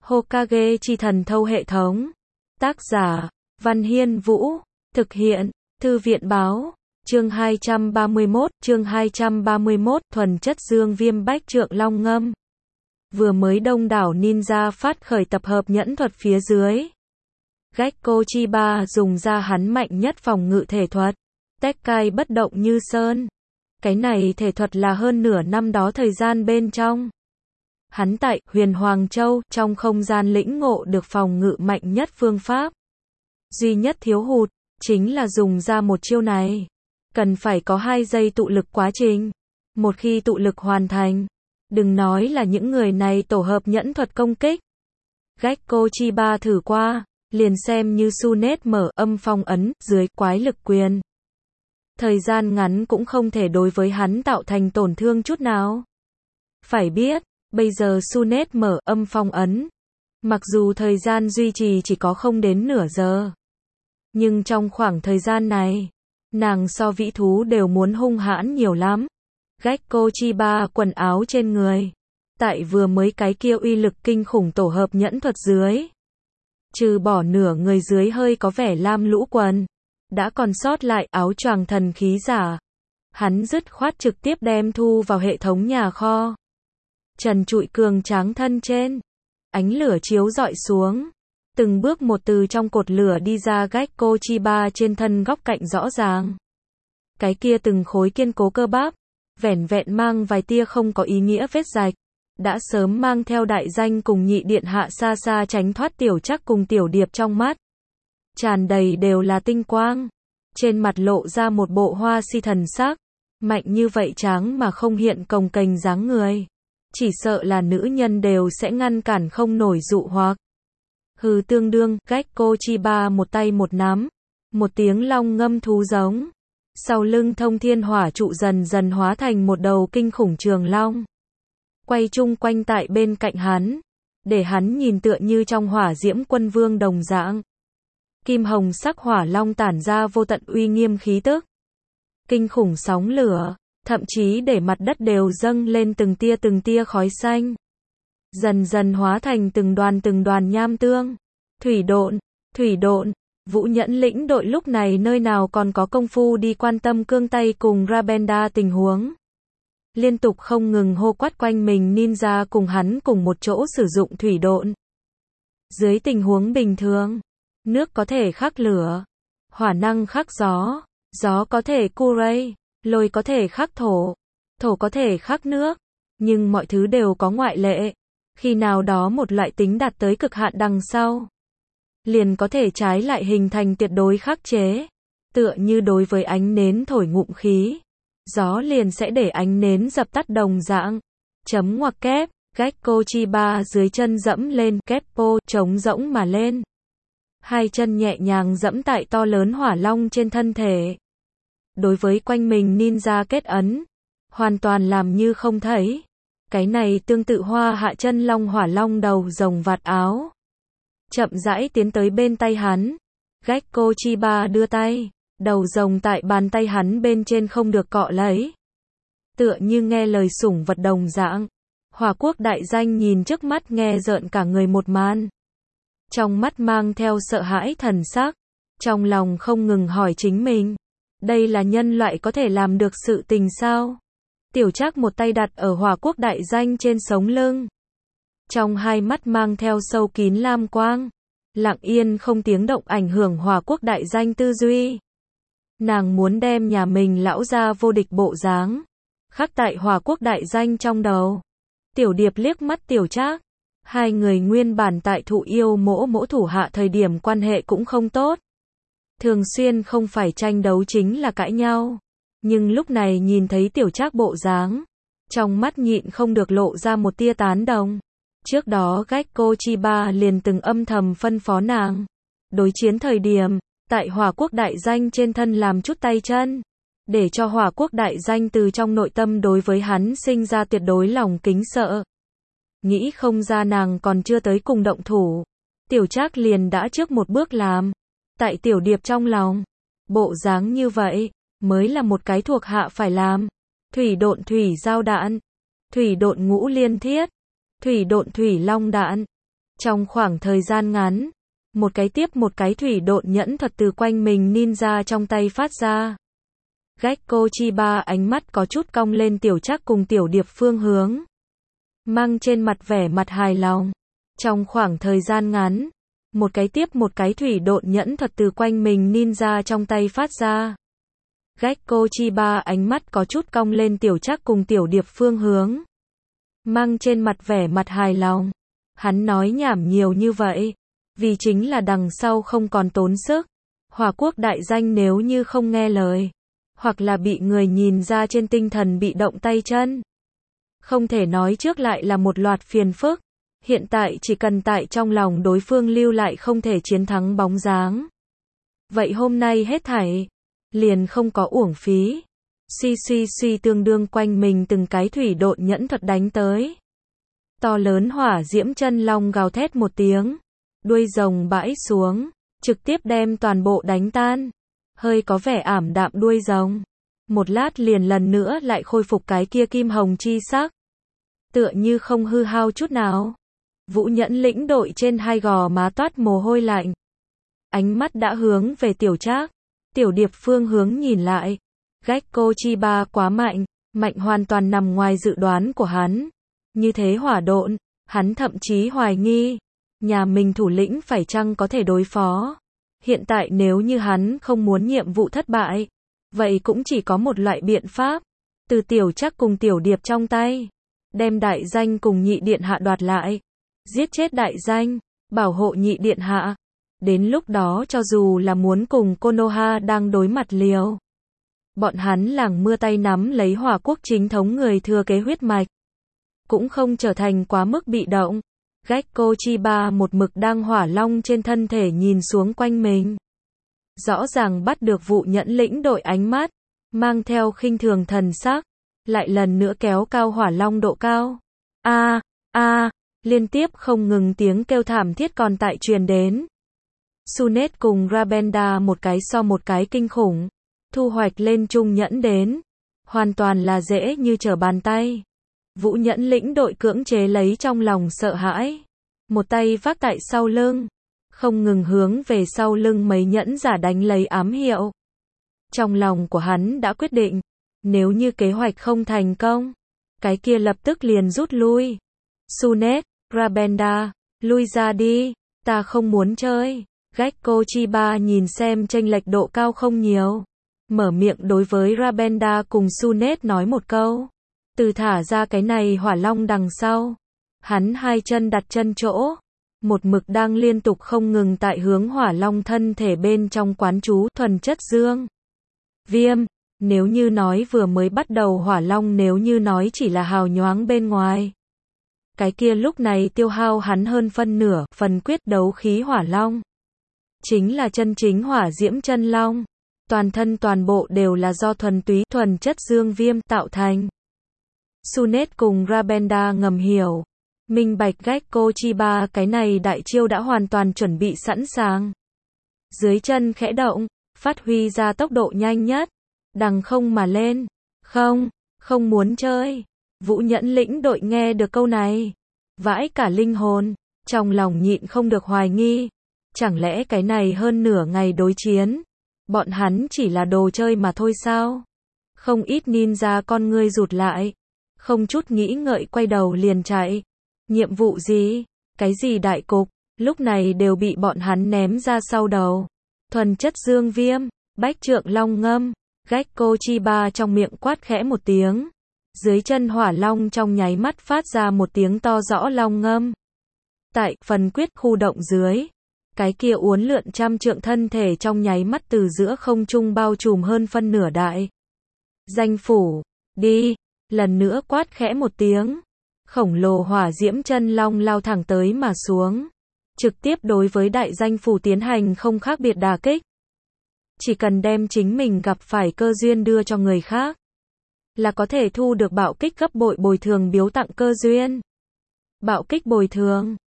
Hokage chi thần thâu hệ thống. Tác giả, Văn Hiên Vũ. Thực hiện, Thư viện Báo. Chương 231, thuần chất dương viêm bách trượng long ngâm. Vừa mới đông đảo ninja phát khởi tập hợp nhẫn thuật phía dưới. Gekko Chiba dùng ra hắn mạnh nhất phòng ngự thể thuật. Tekkai bất động như sơn. Cái này thể thuật là hơn nửa năm đó thời gian bên trong. Hắn tại Huyền Hoàng Châu, trong không gian lĩnh ngộ được phòng ngự mạnh nhất phương pháp. Duy nhất thiếu hụt, chính là dùng ra một chiêu này. Cần phải có 2 giây tụ lực quá trình. Một khi tụ lực hoàn thành, đừng nói là những người này tổ hợp nhẫn thuật công kích. Gekko Chiba thử qua, liền xem như Sunet mở âm phong ấn, dưới quái lực quyền. Thời gian ngắn cũng không thể đối với hắn tạo thành tổn thương chút nào. Phải biết, bây giờ Sunet mở âm phong ấn. Mặc dù thời gian duy trì chỉ có không đến nửa giờ. Nhưng trong khoảng thời gian này, nàng so vĩ thú đều muốn hung hãn nhiều lắm. Gekko Chiba quần áo trên người. Tại vừa mới cái kia uy lực kinh khủng tổ hợp nhẫn thuật dưới. Trừ bỏ nửa người dưới hơi có vẻ lam lũ quần. Đã còn sót lại áo choàng thần khí giả. Hắn dứt khoát trực tiếp đem thu vào hệ thống nhà kho. Trần trụi cường tráng thân trên. Ánh lửa chiếu rọi xuống. Từng bước một từ trong cột lửa đi ra Gekko Chiba trên thân góc cạnh rõ ràng. Cái kia từng khối kiên cố cơ bắp. Vẻn vẹn mang vài tia không có ý nghĩa vết rạch. Đã sớm mang theo đại danh cùng nhị điện hạ xa xa tránh thoát tiểu chắc cùng tiểu điệp trong mắt. Tràn đầy đều là tinh quang. Trên mặt lộ ra một bộ hoa si thần sắc. Mạnh như vậy tráng mà không hiện cồng kềnh dáng người. Chỉ sợ là nữ nhân đều sẽ ngăn cản không nổi dụ hoặc. Hừ tương đương, Gekko Chiba một tay một nắm. Một tiếng long ngâm thú giống. Sau lưng thông thiên hỏa trụ dần dần hóa thành một đầu kinh khủng trường long. Quay chung quanh tại bên cạnh hắn. Để hắn nhìn tựa như trong hỏa diễm quân vương đồng dạng. Kim hồng sắc hỏa long tản ra vô tận uy nghiêm khí tức. Kinh khủng sóng lửa, thậm chí để mặt đất đều dâng lên từng tia khói xanh. Dần dần hóa thành từng đoàn nham tương. Thủy độn, Vũ Nhẫn lĩnh đội lúc này nơi nào còn có công phu đi quan tâm cương tay cùng Rabenda tình huống. Liên tục không ngừng hô quát quanh mình ninja cùng hắn cùng một chỗ sử dụng thủy độn. Dưới tình huống bình thường, nước có thể khắc lửa, hỏa năng khắc gió, gió có thể Kuray, lôi có thể khắc thổ, thổ có thể khắc nước, nhưng mọi thứ đều có ngoại lệ. Khi nào đó một loại tính đạt tới cực hạn đằng sau, liền có thể trái lại hình thành tuyệt đối khắc chế. Tựa như đối với ánh nến thổi ngụm khí, gió liền sẽ để ánh nến dập tắt đồng dạng. Chấm ngoặc kép, Gekko Chiba dưới chân dẫm lên, keppo, trống rỗng mà lên. 2 chân nhẹ nhàng dẫm tại to lớn hỏa long trên thân thể. Đối với quanh mình ninja kết ấn, hoàn toàn làm như không thấy. Cái này tương tự hoa hạ chân long hỏa long đầu rồng vạt áo. Chậm rãi tiến tới bên tay hắn. Gekko Chiba đưa tay. Đầu rồng tại bàn tay hắn bên trên không được cọ lấy. Tựa như nghe lời sủng vật đồng dạng. Hỏa quốc đại danh nhìn trước mắt nghe rợn cả người một màn. Trong mắt mang theo sợ hãi thần sắc. Trong lòng không ngừng hỏi chính mình. Đây là nhân loại có thể làm được sự tình sao? Tiểu Trác một tay đặt ở hỏa quốc đại danh trên sống lưng. Trong hai mắt mang theo sâu kín lam quang. Lặng yên không tiếng động ảnh hưởng hỏa quốc đại danh tư duy. Nàng muốn đem nhà mình lão gia vô địch bộ dáng khắc tại hỏa quốc đại danh trong đầu. Tiểu điệp liếc mắt Tiểu Trác. Hai người nguyên bản tại thụ yêu mỗ thủ hạ thời điểm quan hệ cũng không tốt. Thường xuyên không phải tranh đấu chính là cãi nhau. Nhưng lúc này nhìn thấy Tiểu Trác bộ dáng, trong mắt nhịn không được lộ ra một tia tán đồng. Trước đó Gekko Chiba liền từng âm thầm phân phó nàng. Đối chiến thời điểm, tại hỏa quốc đại danh trên thân làm chút tay chân. Để cho hỏa quốc đại danh từ trong nội tâm đối với hắn sinh ra tuyệt đối lòng kính sợ. Nghĩ không ra nàng còn chưa tới cùng động thủ. Tiểu Trác liền đã trước một bước làm. Tại tiểu điệp trong lòng, bộ dáng như vậy, mới là một cái thuộc hạ phải làm. Thủy độn thủy giao đạn, thủy độn ngũ liên thiết, thủy độn thủy long đạn, Trong khoảng thời gian ngắn, một cái tiếp một cái thủy độn nhẫn thuật từ quanh mình ninja trong tay phát ra. Gekko Chiba ánh mắt có chút cong lên Tiểu Trác cùng Tiểu Điệp phương hướng, mang trên mặt vẻ mặt hài lòng. Trong khoảng thời gian ngắn, một cái tiếp một cái thủy độn nhẫn thuật từ quanh mình ninja trong tay phát ra. Gekko Chiba ánh mắt có chút cong lên Tiểu Trác cùng Tiểu Điệp phương hướng, mang trên mặt vẻ mặt hài lòng. Hắn nói nhảm nhiều như vậy, vì chính là đằng sau không còn tốn sức. Hỏa quốc đại danh nếu như không nghe lời, hoặc là bị người nhìn ra trên tinh thần bị động tay chân, không thể nói trước lại là một loạt phiền phức. Hiện tại chỉ cần tại trong lòng đối phương lưu lại không thể chiến thắng bóng dáng, vậy hôm nay hết thảy liền không có uổng phí. Suy tương đương quanh mình từng cái thủy độn nhẫn thuật đánh tới. To lớn hỏa diễm chân long gào thét một tiếng, đuôi rồng bãi xuống, trực tiếp đem toàn bộ đánh tan. Hơi có vẻ ảm đạm đuôi rồng, một lát liền lần nữa lại khôi phục cái kia kim hồng chi sắc, tựa như không hư hao chút nào. Vũ Nhẫn lĩnh đội trên hai gò má toát mồ hôi lạnh, ánh mắt đã hướng về Tiểu Trác, Tiểu Điệp phương hướng nhìn lại. Gekko Chiba quá mạnh, mạnh hoàn toàn nằm ngoài dự đoán của hắn. Như thế hỏa độn, hắn thậm chí hoài nghi, nhà mình thủ lĩnh phải chăng có thể đối phó. Hiện tại nếu như hắn không muốn nhiệm vụ thất bại, vậy cũng chỉ có một loại biện pháp, từ Tiểu Trác cùng Tiểu Điệp trong tay, đem đại danh cùng nhị điện hạ đoạt lại, giết chết đại danh, bảo hộ nhị điện hạ. Đến lúc đó cho dù là muốn cùng Konoha đang đối mặt liều, bọn hắn làng mưa tay nắm lấy hỏa quốc chính thống người thừa kế huyết mạch, cũng không trở thành quá mức bị động. Gekko Chiba một mực đang hỏa long trên thân thể nhìn xuống quanh mình, rõ ràng bắt được Vũ Nhẫn lĩnh đội ánh mắt, mang theo khinh thường thần sắc, lại lần nữa kéo cao hỏa long độ cao. Liên tiếp không ngừng tiếng kêu thảm thiết còn tại truyền đến. Sunet cùng Rabenda một cái so một cái kinh khủng, thu hoạch lên trung nhẫn đến, hoàn toàn là dễ như trở bàn tay. Vũ Nhẫn lĩnh đội cưỡng chế lấy trong lòng sợ hãi, một tay vác tại sau lưng, không ngừng hướng về sau lưng mấy nhẫn giả đánh lấy ám hiệu. Trong lòng của hắn đã quyết định, nếu như kế hoạch không thành công, cái kia lập tức liền rút lui. Sunet, Rabenda, lui ra đi, ta không muốn chơi. Gekko Chiba nhìn xem chênh lệch độ cao không nhiều, mở miệng đối với Rabenda cùng Sunet nói một câu. Từ thả ra cái này hỏa long đằng sau, hắn hai chân đặt chân chỗ, một mực đang liên tục không ngừng tại hướng hỏa long thân thể bên trong quán chú thuần chất dương viêm. Nếu như nói vừa mới bắt đầu hỏa long nếu như nói chỉ là hào nhoáng bên ngoài, cái kia lúc này tiêu hao hắn hơn phân nửa phần quyết đấu khí hỏa long, chính là chân chính hỏa diễm chân long, toàn thân toàn bộ đều là do thuần túy thuần chất dương viêm tạo thành. Sunet cùng Rabenda ngầm hiểu, minh bạch Gekko Chiba cái này đại chiêu đã hoàn toàn chuẩn bị sẵn sàng. Dưới chân khẽ động, phát huy ra tốc độ nhanh nhất, đằng không mà lên. Không muốn chơi. Vũ Nhẫn lĩnh đội nghe được câu này, vãi cả linh hồn, trong lòng nhịn không được hoài nghi. Chẳng lẽ cái này hơn nửa ngày đối chiến, bọn hắn chỉ là đồ chơi mà thôi sao? Không ít ninja con ngươi rụt lại, không chút nghĩ ngợi quay đầu liền chạy. Nhiệm vụ gì? Cái gì đại cục? Lúc này đều bị bọn hắn ném ra sau đầu. Thuần chất dương viêm, bách trượng long ngâm. Gekko Chiba trong miệng quát khẽ một tiếng. Dưới chân hỏa long trong nháy mắt phát ra một tiếng to rõ long ngâm. Tại phần quyết khu động dưới, cái kia uốn lượn trăm trượng thân thể trong nháy mắt từ giữa không trung bao trùm hơn phân nửa đại danh phủ. Đi, lần nữa quát khẽ một tiếng, khổng lồ hỏa diễm chân long lao thẳng tới mà xuống, trực tiếp đối với đại danh phủ tiến hành không khác biệt đả kích. Chỉ cần đem chính mình gặp phải cơ duyên đưa cho người khác, là có thể thu được bạo kích gấp bội bồi thường biếu tặng cơ duyên. Bạo kích bồi thường,